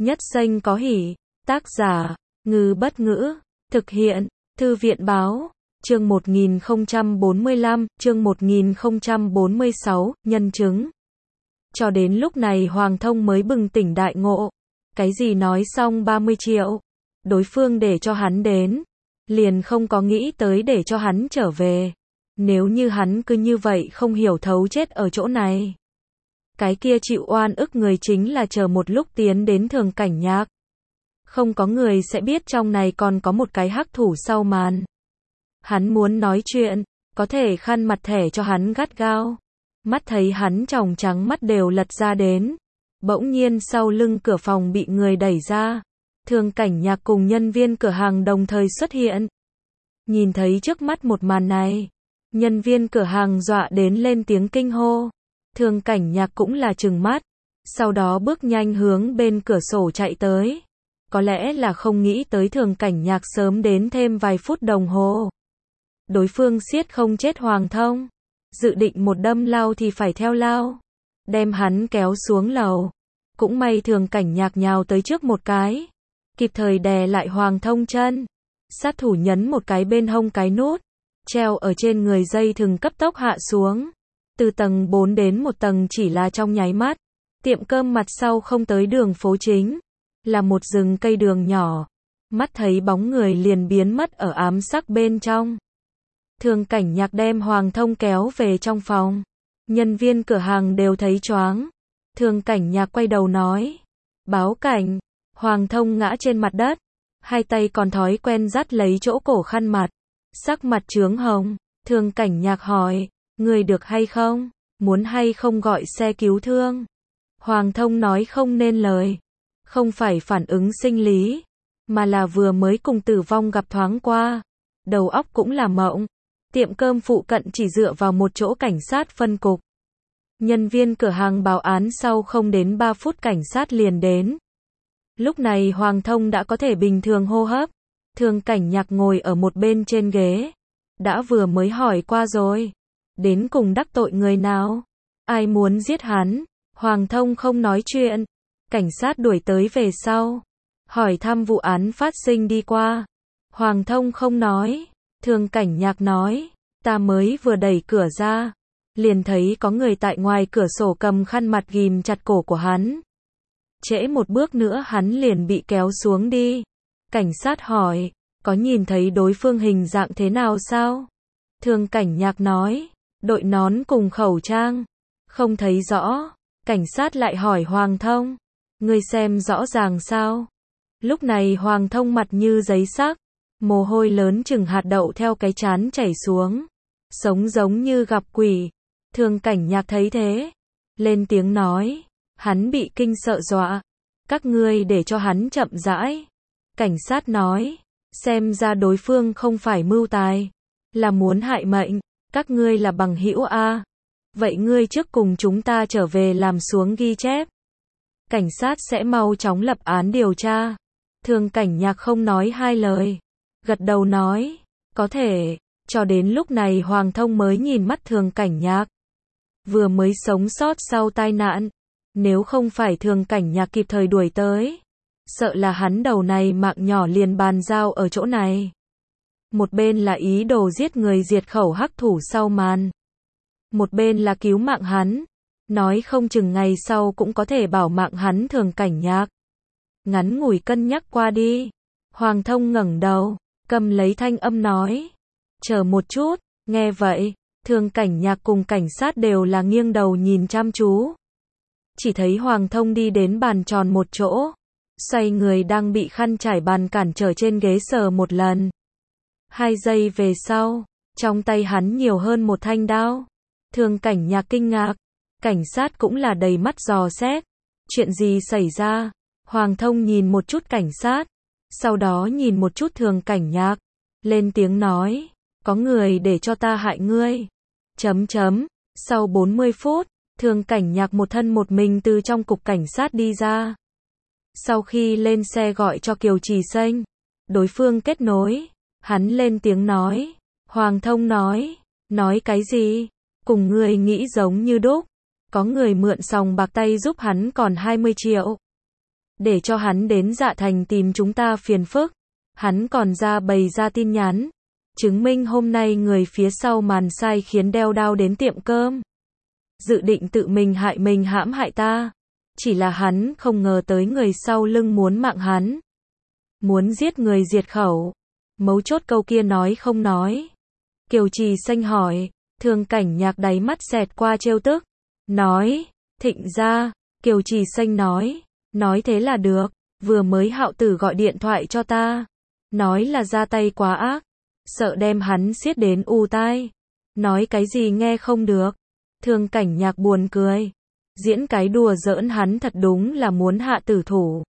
Nhất Xanh có hỉ. Tác giả, Ngư Bất Ngữ. Thực hiện, Thư viện Báo. Chương 1045, chương 1046, nhân chứng. Cho đến lúc này Hoàng Thông mới bừng tỉnh đại ngộ. Cái gì nói xong 30 triệu. Đối phương để cho hắn đến. Liền không có nghĩ tới để cho hắn trở về. Nếu như hắn cứ như vậy không hiểu thấu chết ở chỗ này. Cái kia chịu oan ức người chính là chờ một lúc tiến đến Thường Cảnh Nhạc. Không có người sẽ biết trong này còn có một cái hắc thủ sau màn. Hắn muốn nói chuyện, có thể khăn mặt thẻ cho hắn gắt gao. Mắt thấy hắn tròng trắng mắt đều lật ra đến. Bỗng nhiên sau lưng cửa phòng bị người đẩy ra. Thường Cảnh Nhạc cùng nhân viên cửa hàng đồng thời xuất hiện. Nhìn thấy trước mắt một màn này, nhân viên cửa hàng dọa đến lên tiếng kinh hô. Thường Cảnh Nhạc cũng là trừng mắt, sau đó bước nhanh hướng bên cửa sổ chạy tới. Có lẽ là không nghĩ tới Thường Cảnh Nhạc sớm đến thêm vài phút đồng hồ. Đối phương siết không chết Hoàng Thông, dự định một đâm lao thì phải theo lao, đem hắn kéo xuống lầu. Cũng may Thường Cảnh Nhạc nhào tới trước một cái, kịp thời đè lại Hoàng Thông chân. Sát thủ nhấn một cái bên hông cái nút, treo ở trên người dây thừng cấp tốc hạ xuống. Từ tầng 4 đến một tầng chỉ là trong nháy mắt. Tiệm cơm mặt sau không tới đường phố chính, là một rừng cây đường nhỏ. Mắt thấy bóng người liền biến mất ở ám sắc bên trong. Thường Cảnh Nhạc đem Hoàng Thông kéo về trong phòng. Nhân viên cửa hàng đều thấy choáng. Thường Cảnh Nhạc quay đầu nói, báo cảnh. Hoàng Thông ngã trên mặt đất, hai tay còn thói quen dắt lấy chỗ cổ khăn mặt, sắc mặt chướng hồng. Thường Cảnh Nhạc hỏi, người được hay không? Muốn hay không gọi xe cứu thương? Hoàng Thông nói không nên lời. Không phải phản ứng sinh lý, mà là vừa mới cùng tử vong gặp thoáng qua. Đầu óc cũng là mộng. Tiệm cơm phụ cận chỉ dựa vào một chỗ cảnh sát phân cục. Nhân viên cửa hàng báo án sau không đến 3 phút cảnh sát liền đến. Lúc này Hoàng Thông đã có thể bình thường hô hấp. Thường Cảnh Nhạc ngồi ở một bên trên ghế. Đã vừa mới hỏi qua rồi. Đến cùng đắc tội người nào? Ai muốn giết hắn? Hoàng Thông không nói chuyện. Cảnh sát đuổi tới về sau. Hỏi thăm vụ án phát sinh đi qua. Hoàng Thông không nói. Thường Cảnh Nhạc nói, ta mới vừa đẩy cửa ra. Liền thấy có người tại ngoài cửa sổ cầm khăn mặt ghim chặt cổ của hắn. Trễ một bước nữa hắn liền bị kéo xuống đi. Cảnh sát hỏi, có nhìn thấy đối phương hình dạng thế nào sao? Thường Cảnh Nhạc nói, đội nón cùng khẩu trang. Không thấy rõ. Cảnh sát lại hỏi Hoàng Thông, ngươi xem rõ ràng sao? Lúc này Hoàng Thông mặt như giấy sắc, mồ hôi lớn chừng hạt đậu theo cái trán chảy xuống, sống giống như gặp quỷ. Thường Cảnh Nhạc thấy thế, lên tiếng nói, hắn bị kinh sợ dọa, các ngươi để cho hắn chậm rãi. Cảnh sát nói, xem ra đối phương không phải mưu tài, là muốn hại mệnh, các ngươi là bằng hữu a. Vậy ngươi trước cùng chúng ta trở về làm xuống ghi chép. Cảnh sát sẽ mau chóng lập án điều tra. Thường Cảnh Nhạc không nói hai lời, gật đầu nói, có thể. Cho đến lúc này Hoàng Thông mới nhìn mắt Thường Cảnh Nhạc. Vừa mới sống sót sau tai nạn. Nếu không phải Thường Cảnh Nhạc kịp thời đuổi tới, sợ là hắn đầu này mạng nhỏ liền bàn giao ở chỗ này. Một bên là ý đồ giết người diệt khẩu hắc thủ sau màn. Một bên là cứu mạng hắn. Nói không chừng ngày sau cũng có thể bảo mạng hắn. Thường Cảnh Nhạc ngắn ngủi cân nhắc qua đi. Hoàng Thông ngẩng đầu, cầm lấy thanh âm nói, chờ một chút. Nghe vậy, Thường Cảnh Nhạc cùng cảnh sát đều là nghiêng đầu nhìn chăm chú. Chỉ thấy Hoàng Thông đi đến bàn tròn một chỗ, xoay người đang bị khăn trải bàn cản trở trên ghế sờ một lần. 2 giây về sau, trong tay hắn nhiều hơn một thanh đao. Thường Cảnh Nhạc kinh ngạc, cảnh sát cũng là đầy mắt dò xét. Chuyện gì xảy ra? Hoàng Thông nhìn một chút cảnh sát, sau đó nhìn một chút Thường Cảnh Nhạc, lên tiếng nói, có người để cho ta hại ngươi. Sau 40 phút, Thường Cảnh Nhạc một thân một mình từ trong cục cảnh sát đi ra. Sau khi lên xe gọi cho Kiều Trì Xanh, đối phương kết nối, hắn lên tiếng nói, Hoàng Thông nói cái gì? Cùng người nghĩ giống như đúc. Có người mượn sòng bạc tay giúp hắn còn 20 triệu. để cho hắn đến Dạ Thành tìm chúng ta phiền phức. Hắn còn bày ra tin nhắn, chứng minh hôm nay người phía sau màn sai khiến đeo đao đến tiệm cơm. Dự định tự mình hãm hại ta. Chỉ là hắn không ngờ tới người sau lưng muốn mạng hắn. Muốn giết người diệt khẩu. Mấu chốt câu kia nói không nói. Kiều Trì Xanh hỏi, Thường Cảnh Nhạc đáy mắt xẹt qua trêu tức. Nói, Thịnh gia. Kiều Trì Xanh nói thế là được, vừa mới Hạo Tử gọi điện thoại cho ta. Nói là ra tay quá ác, sợ đem hắn xiết đến u tai. Nói cái gì nghe không được. Thường Cảnh Nhạc buồn cười. Diễn cái đùa giỡn hắn thật đúng là muốn hạ tử thủ.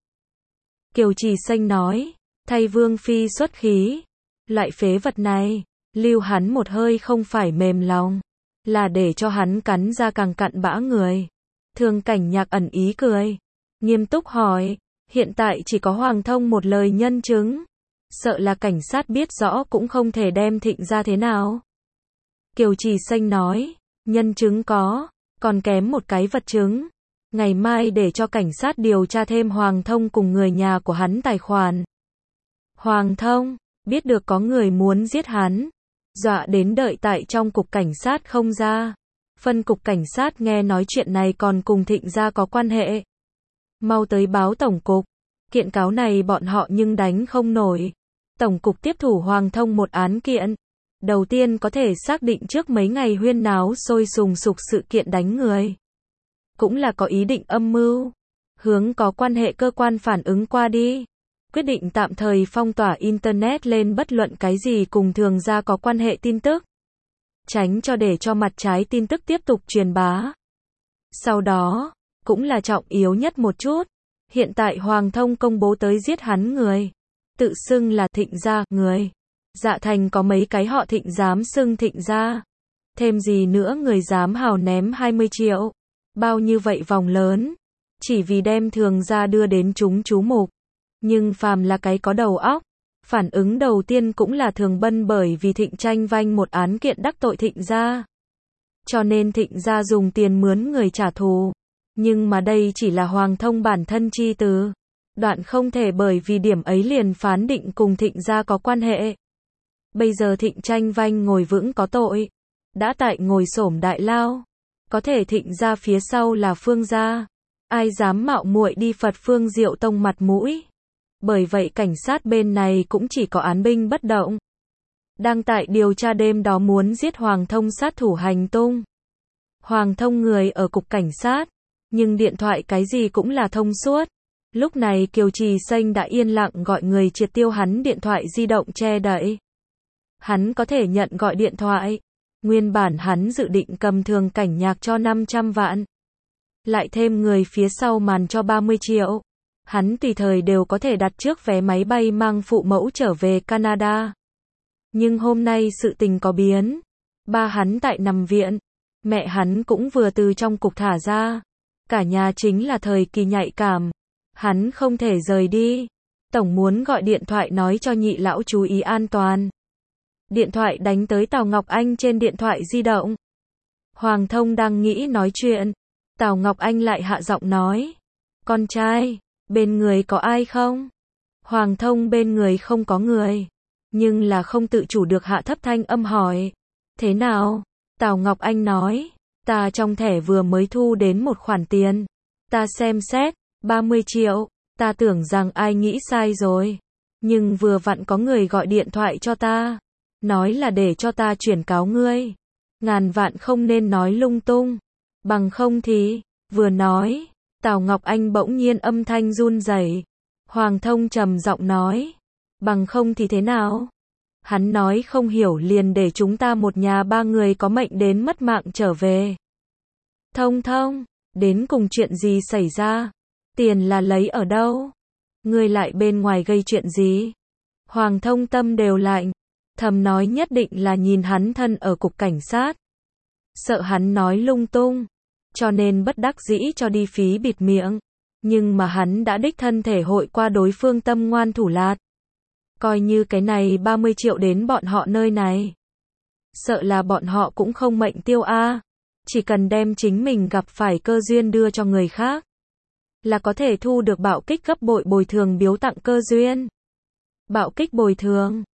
Kiều Trì Xanh nói, thay Vương Phi xuất khí. Loại phế vật này, lưu hắn một hơi không phải mềm lòng, là để cho hắn cắn ra càng cặn bã người. Thường Cảnh Nhạc ẩn ý cười, nghiêm túc hỏi, hiện tại chỉ có Hoàng Thông một lời nhân chứng. Sợ là cảnh sát biết rõ cũng không thể đem Thịnh ra thế nào. Kiều Trì Xanh nói, nhân chứng có, còn kém một cái vật chứng. Ngày mai để cho cảnh sát điều tra thêm Hoàng Thông cùng người nhà của hắn tài khoản. Hoàng Thông, biết được có người muốn giết hắn, dọa đến đợi tại trong cục cảnh sát không ra. Phân cục cảnh sát nghe nói chuyện này còn cùng Thịnh gia có quan hệ. Mau tới báo tổng cục, kiện cáo này bọn họ nhưng đánh không nổi. Tổng cục tiếp thủ Hoàng Thông một án kiện. Đầu tiên có thể xác định trước mấy ngày huyên náo sôi sùng sục sự kiện đánh người. Cũng là có ý định âm mưu. Hướng có quan hệ cơ quan phản ứng qua đi. Quyết định tạm thời phong tỏa Internet lên bất luận cái gì cùng Thường gia có quan hệ tin tức. Tránh cho để cho mặt trái tin tức tiếp tục truyền bá. Sau đó, cũng là trọng yếu nhất một chút. Hiện tại Hoàng Thông công bố tới giết hắn người. Tự xưng là Thịnh gia người. Dạ Thành có mấy cái họ Thịnh dám xưng Thịnh gia. Thêm gì nữa người dám hào ném 20 triệu. Bao như vậy vòng lớn. Chỉ vì đem Thường gia đưa đến chúng chú mục. Nhưng phàm là cái có đầu óc. Phản ứng đầu tiên cũng là Thường Bân bởi vì Thịnh tranh vanh một án kiện đắc tội Thịnh gia. Cho nên Thịnh gia dùng tiền mướn người trả thù. Nhưng mà đây chỉ là Hoàng Thông bản thân chi từ. Đoạn không thể bởi vì điểm ấy liền phán định cùng Thịnh gia có quan hệ. Bây giờ Thịnh tranh vanh ngồi vững có tội. Đã tại ngồi xổm đại lao. Có thể Thịnh gia phía sau là Phương gia. Ai dám mạo muội đi phật Phương Diệu Tông mặt mũi. Bởi vậy cảnh sát bên này cũng chỉ có án binh bất động. Đang tại điều tra đêm đó muốn giết Hoàng Thông sát thủ hành tung. Hoàng Thông người ở cục cảnh sát. Nhưng điện thoại cái gì cũng là thông suốt. Lúc này Kiều Trì Xanh đã yên lặng gọi người triệt tiêu hắn điện thoại di động che đậy. Hắn có thể nhận gọi điện thoại. Nguyên bản hắn dự định cầm Thường Cảnh Nhạc cho 500 vạn. Lại thêm người phía sau màn cho 30 triệu. Hắn tùy thời đều có thể đặt trước vé máy bay mang phụ mẫu trở về Canada. Nhưng hôm nay sự tình có biến. Ba hắn tại nằm viện. Mẹ hắn cũng vừa từ trong cục thả ra. Cả nhà chính là thời kỳ nhạy cảm. Hắn không thể rời đi. Tổng muốn gọi điện thoại nói cho nhị lão chú ý an toàn. Điện thoại đánh tới Tào Ngọc Anh trên điện thoại di động. Hoàng Thông đang nghĩ nói chuyện. Tào Ngọc Anh lại hạ giọng nói. Con trai, bên người có ai không? Hoàng Thông bên người không có người. Nhưng là không tự chủ được hạ thấp thanh âm hỏi. Thế nào? Tào Ngọc Anh nói. Ta trong thẻ vừa mới thu đến một khoản tiền. Ta xem xét, 30 triệu. Ta tưởng rằng ai nghĩ sai rồi. Nhưng vừa vặn có người gọi điện thoại cho ta. Nói là để cho ta chuyển cáo ngươi. Ngàn vạn không nên nói lung tung. Bằng không thì, vừa nói, Tào Ngọc Anh bỗng nhiên âm thanh run rẩy. Hoàng Thông trầm giọng nói. Bằng không thì thế nào? Hắn nói không hiểu liền để chúng ta một nhà ba người có mệnh đến mất mạng trở về. Thông, đến cùng chuyện gì xảy ra? Tiền là lấy ở đâu? Ngươi lại bên ngoài gây chuyện gì? Hoàng Thông tâm đều lạnh. Thầm nói nhất định là nhìn hắn thân ở cục cảnh sát. Sợ hắn nói lung tung. Cho nên bất đắc dĩ cho đi phí bịt miệng. Nhưng mà hắn đã đích thân thể hội qua đối phương tâm ngoan thủ lạt. Coi như cái này 30 triệu đến bọn họ nơi này. Sợ là bọn họ cũng không mệnh tiêu a. Chỉ cần đem chính mình gặp phải cơ duyên đưa cho người khác. là có thể thu được bạo kích gấp bội bồi thường biếu tặng cơ duyên. Bạo kích bồi thường